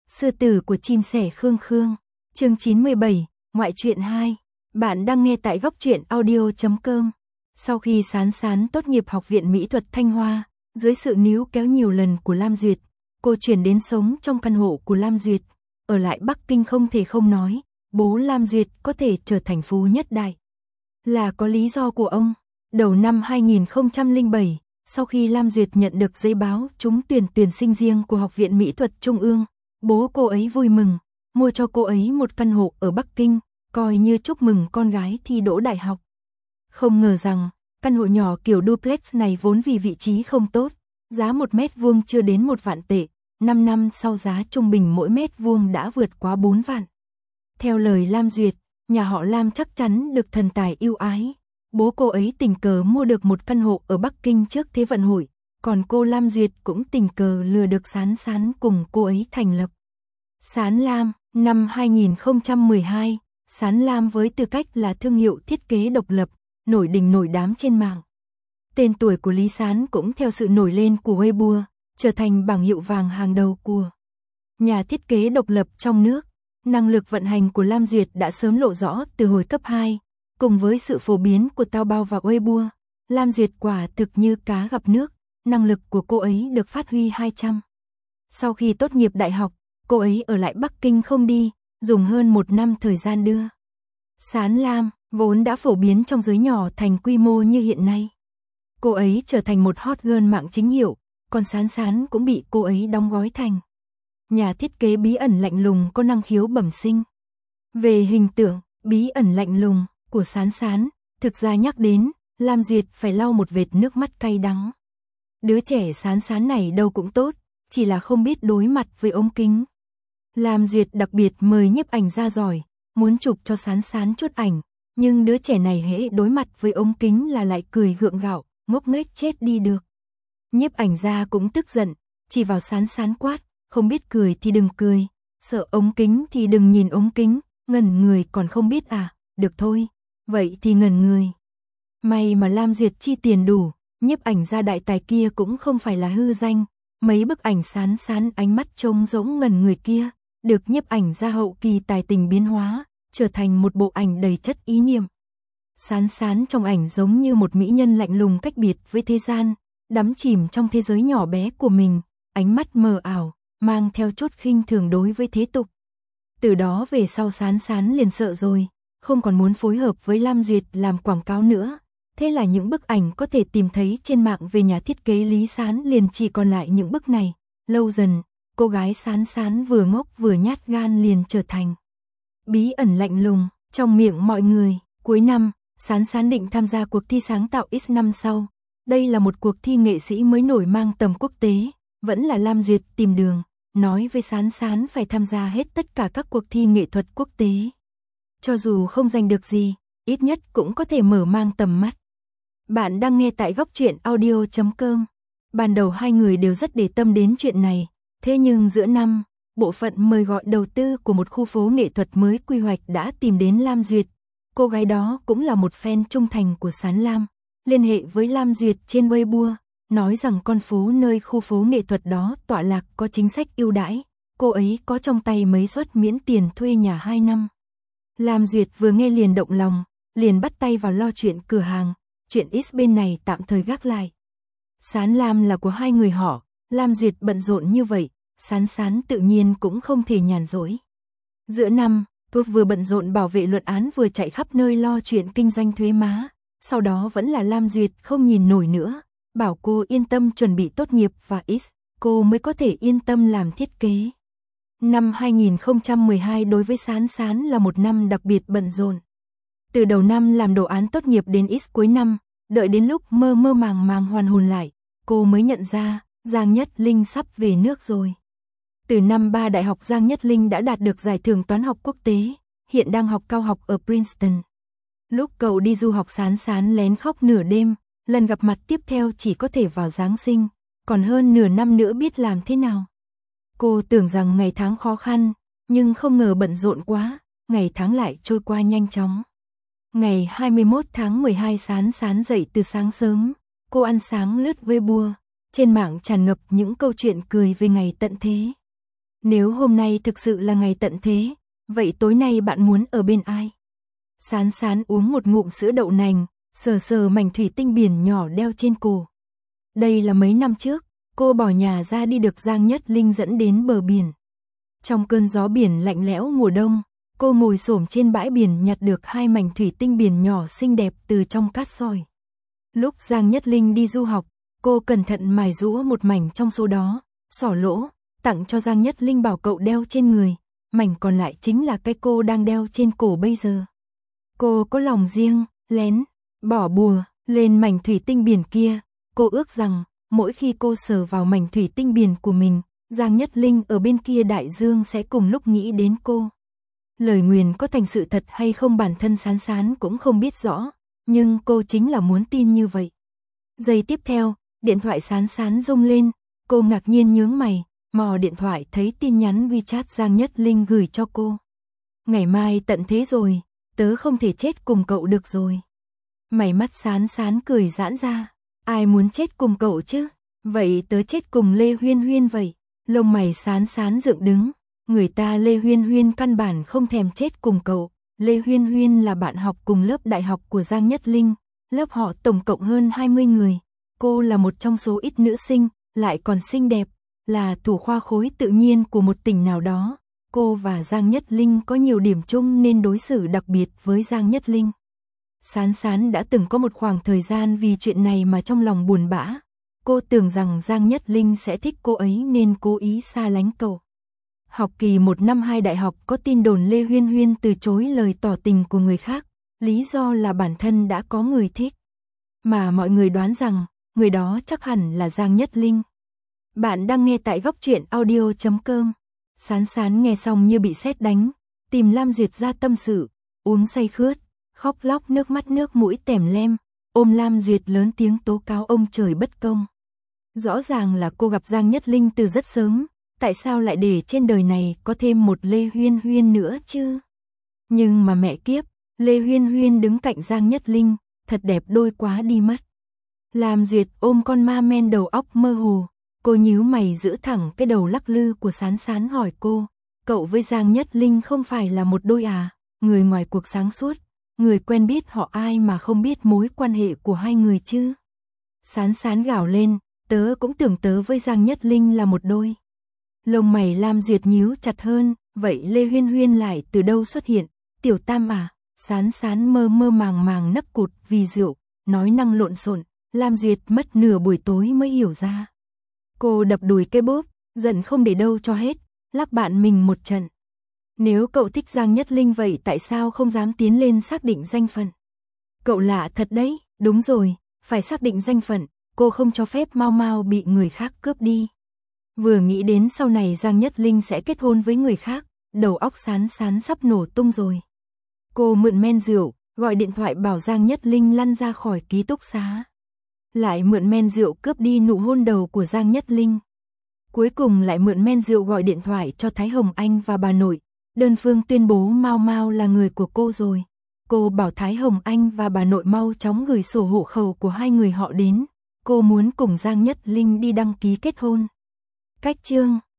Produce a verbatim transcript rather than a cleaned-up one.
Sư tử của chim sẻ Khương Khương, chương chín mươi bảy, ngoại truyện hai. Bạn đang nghe tại góc truyện audio chấm com. Sau khi Sán Sán tốt nghiệp Học viện Mỹ thuật Thanh Hoa, dưới sự níu kéo nhiều lần của Lam Duyệt, cô chuyển đến sống trong căn hộ của Lam Duyệt. Ở lại Bắc Kinh không thể không nói, bố Lam Duyệt có thể trở thành phú nhất đại là có lý do của ông. Đầu năm hai nghìn không trăm lẻ bảy, sau khi Lam Duyệt nhận được giấy báo trúng tuyển tuyển sinh riêng của Học viện Mỹ thuật Trung ương, bố cô ấy vui mừng, mua cho cô ấy một căn hộ ở Bắc Kinh, coi như chúc mừng con gái thi đỗ đại học. Không ngờ rằng, căn hộ nhỏ kiểu duplex này vốn vì vị trí không tốt, giá một mét vuông chưa đến một vạn tệ, năm năm sau giá trung bình mỗi mét vuông đã vượt quá bốn vạn. Theo lời Lam Duyệt, nhà họ Lam chắc chắn được thần tài ưu ái. Bố cô ấy tình cờ mua được một căn hộ ở Bắc Kinh trước Thế vận hội, còn cô Lam Duyệt cũng tình cờ lừa được Sán Sán cùng cô ấy thành lập Sán Lam. Năm hai nghìn không trăm mười hai, Sán Lam với tư cách là thương hiệu thiết kế độc lập, nổi đình nổi đám trên mạng. Tên tuổi của Lý Sán cũng theo sự nổi lên của Weibo, trở thành bảng hiệu vàng hàng đầu của nhà thiết kế độc lập trong nước. Năng lực vận hành của Lam Duyệt đã sớm lộ rõ từ hồi cấp hai. Cùng với sự phổ biến của Taobao và Weibo, Lam Duyệt quả thực như cá gặp nước, năng lực của cô ấy được phát huy hai trăm. Sau khi tốt nghiệp đại học, cô ấy ở lại Bắc Kinh không đi, dùng hơn một năm thời gian đưa Sán Lam, vốn đã phổ biến trong giới nhỏ thành quy mô như hiện nay. Cô ấy trở thành một hot girl mạng chính hiệu, còn Sán Sán cũng bị cô ấy đóng gói thành nhà thiết kế bí ẩn lạnh lùng có năng khiếu bẩm sinh. Về hình tượng, bí ẩn lạnh lùng của Sán Sán, thực ra nhắc đến, Lam Duyệt phải lau một vệt nước mắt cay đắng. Đứa trẻ Sán Sán này đâu cũng tốt, chỉ là không biết đối mặt với ống kính. Lam Duyệt đặc biệt mời nhiếp ảnh gia giỏi, muốn chụp cho Sán Sán chốt ảnh, nhưng đứa trẻ này hễ đối mặt với ống kính là lại cười gượng gạo, ngốc nghếch chết đi được. Nhiếp ảnh gia cũng tức giận, chỉ vào Sán Sán quát, không biết cười thì đừng cười, sợ ống kính thì đừng nhìn ống kính, ngẩn người còn không biết à, được thôi. Vậy thì ngẩn người. May mà Lam Duyệt chi tiền đủ, nhiếp ảnh gia đại tài kia cũng không phải là hư danh. Mấy bức ảnh Sán Sán ánh mắt trông giống ngẩn người kia, được nhiếp ảnh gia hậu kỳ tài tình biến hóa, trở thành một bộ ảnh đầy chất ý niệm. Sán Sán trong ảnh giống như một mỹ nhân lạnh lùng cách biệt với thế gian, đắm chìm trong thế giới nhỏ bé của mình, ánh mắt mờ ảo, mang theo chút khinh thường đối với thế tục. Từ đó về sau Sán Sán liền sợ rồi, không còn muốn phối hợp với Lam Duyệt làm quảng cáo nữa. Thế là những bức ảnh có thể tìm thấy trên mạng về nhà thiết kế Lý Sán liền chỉ còn lại những bức này. Lâu dần, cô gái Sán Sán vừa ngốc vừa nhát gan liền trở thành bí ẩn lạnh lùng trong miệng mọi người. Cuối năm, Sán Sán định tham gia cuộc thi sáng tạo X năm sau. Đây là một cuộc thi nghệ sĩ mới nổi mang tầm quốc tế, vẫn là Lam Duyệt tìm đường, nói với Sán Sán phải tham gia hết tất cả các cuộc thi nghệ thuật quốc tế. Cho dù không giành được gì, ít nhất cũng có thể mở mang tầm mắt. Bạn đang nghe tại góc truyện audio chấm com. Ban đầu hai người đều rất để tâm đến chuyện này, thế nhưng giữa năm, bộ phận mời gọi đầu tư của một khu phố nghệ thuật mới quy hoạch đã tìm đến Lam Duyệt. Cô gái đó cũng là một fan trung thành của Sán Lam, liên hệ với Lam Duyệt trên Weibo, nói rằng con phố nơi khu phố nghệ thuật đó tọa lạc có chính sách ưu đãi, cô ấy có trong tay mấy suất miễn tiền thuê nhà hai năm. Lam Duyệt vừa nghe liền động lòng, liền bắt tay vào lo chuyện cửa hàng, chuyện X bên này tạm thời gác lại. Sán Lam là của hai người họ, Lam Duyệt bận rộn như vậy, Sán Sán tự nhiên cũng không thể nhàn rỗi. Giữa năm, cô vừa bận rộn bảo vệ luận án vừa chạy khắp nơi lo chuyện kinh doanh thuế má, sau đó vẫn là Lam Duyệt không nhìn nổi nữa, bảo cô yên tâm chuẩn bị tốt nghiệp và X, cô mới có thể yên tâm làm thiết kế. Năm hai nghìn không trăm mười hai đối với Sán Sán là một năm đặc biệt bận rộn. Từ đầu năm làm đồ án tốt nghiệp đến X cuối năm, đợi đến lúc mơ mơ màng màng hoàn hồn lại, cô mới nhận ra, Giang Nhất Linh sắp về nước rồi. Từ năm ba đại học Giang Nhất Linh đã đạt được giải thưởng toán học quốc tế, hiện đang học cao học ở Princeton. Lúc cậu đi du học Sán Sán lén khóc nửa đêm, lần gặp mặt tiếp theo chỉ có thể vào Giáng sinh, còn hơn nửa năm nữa biết làm thế nào. Cô tưởng rằng ngày tháng khó khăn, nhưng không ngờ bận rộn quá, ngày tháng lại trôi qua nhanh chóng. Ngày hai mươi mốt tháng mười hai Sán Sán dậy từ sáng sớm, cô ăn sáng lướt Weibo, trên mạng tràn ngập những câu chuyện cười về ngày tận thế. Nếu hôm nay thực sự là ngày tận thế, vậy tối nay bạn muốn ở bên ai? Sán Sán uống một ngụm sữa đậu nành, sờ sờ mảnh thủy tinh biển nhỏ đeo trên cổ. Đây là mấy năm trước, cô bỏ nhà ra đi được Giang Nhất Linh dẫn đến bờ biển. Trong cơn gió biển lạnh lẽo mùa đông, cô ngồi xổm trên bãi biển nhặt được hai mảnh thủy tinh biển nhỏ xinh đẹp từ trong cát sỏi. Lúc Giang Nhất Linh đi du học, cô cẩn thận mài rũa một mảnh trong số đó, xỏ lỗ, tặng cho Giang Nhất Linh bảo cậu đeo trên người, mảnh còn lại chính là cái cô đang đeo trên cổ bây giờ. Cô có lòng riêng, lén, bỏ bùa, lên mảnh thủy tinh biển kia, cô ước rằng, mỗi khi cô sờ vào mảnh thủy tinh biển của mình, Giang Nhất Linh ở bên kia đại dương sẽ cùng lúc nghĩ đến cô. Lời nguyền có thành sự thật hay không bản thân Sán Sán cũng không biết rõ, nhưng cô chính là muốn tin như vậy. Giây tiếp theo, điện thoại Sán Sán rung lên, cô ngạc nhiên nhướng mày, mò điện thoại thấy tin nhắn WeChat Giang Nhất Linh gửi cho cô. Ngày mai tận thế rồi, tớ không thể chết cùng cậu được rồi. Mày mắt Sán Sán cười giãn ra, ai muốn chết cùng cậu chứ, vậy tớ chết cùng Lê Huyên Huyên vậy. Lông mày Sán Sán dựng đứng, người ta Lê Huyên Huyên căn bản không thèm chết cùng cậu. Lê Huyên Huyên là bạn học cùng lớp đại học của Giang Nhất Linh, lớp họ tổng cộng hơn hai mươi người. Cô là một trong số ít nữ sinh, lại còn xinh đẹp, là thủ khoa khối tự nhiên của một tỉnh nào đó. Cô và Giang Nhất Linh có nhiều điểm chung nên đối xử đặc biệt với Giang Nhất Linh. Sán Sán đã từng có một khoảng thời gian vì chuyện này mà trong lòng buồn bã. Cô tưởng rằng Giang Nhất Linh sẽ thích cô ấy nên cố ý xa lánh cậu. Học kỳ một năm hai đại học có tin đồn Lê Huyên Huyên từ chối lời tỏ tình của người khác, lý do là bản thân đã có người thích. Mà mọi người đoán rằng, người đó chắc hẳn là Giang Nhất Linh. Bạn đang nghe tại góc truyện audio chấm com. Sán Sán nghe xong như bị sét đánh, tìm Lam Duyệt ra tâm sự, uống say khướt, khóc lóc nước mắt nước mũi tèm lem, ôm Lam Duyệt lớn tiếng tố cáo ông trời bất công. Rõ ràng là cô gặp Giang Nhất Linh từ rất sớm, tại sao lại để trên đời này có thêm một Lê Huyên Huyên nữa chứ? Nhưng mà mẹ kiếp, Lê Huyên Huyên đứng cạnh Giang Nhất Linh, thật đẹp đôi quá đi mất. Lam Duyệt ôm con ma men đầu óc mơ hồ, cô nhíu mày giữ thẳng cái đầu lắc lư của Sán Sán hỏi cô, cậu với Giang Nhất Linh không phải là một đôi à, người ngoài cuộc sáng suốt, người quen biết họ ai mà không biết mối quan hệ của hai người chứ? Sán Sán gào lên, tớ cũng tưởng tớ với Giang Nhất Linh là một đôi. Lông mày Lam Duyệt nhíu chặt hơn, vậy Lê Huyên Huyên lại từ đâu xuất hiện? Tiểu Tam à? Sán Sán mơ mơ màng màng nấc cụt vì rượu, nói năng lộn xộn. Lam Duyệt mất nửa buổi tối mới hiểu ra. Cô đập đùi cái bốp, giận không để đâu cho hết, lắc bạn mình một trận. Nếu cậu thích Giang Nhất Linh vậy tại sao không dám tiến lên xác định danh phận? Cậu lạ thật đấy, đúng rồi, phải xác định danh phận, cô không cho phép Mau Mau bị người khác cướp đi. Vừa nghĩ đến sau này Giang Nhất Linh sẽ kết hôn với người khác, đầu óc Sán Sán sắp nổ tung rồi. Cô mượn men rượu, gọi điện thoại bảo Giang Nhất Linh lăn ra khỏi ký túc xá. Lại mượn men rượu cướp đi nụ hôn đầu của Giang Nhất Linh. Cuối cùng lại mượn men rượu gọi điện thoại cho Thái Hồng Anh và bà nội, đơn phương tuyên bố Mau Mau là người của cô rồi. Cô bảo Thái Hồng Anh và bà nội mau chóng gửi sổ hộ khẩu của hai người họ đến. Cô muốn cùng Giang Nhất Linh đi đăng ký kết hôn. Cách chương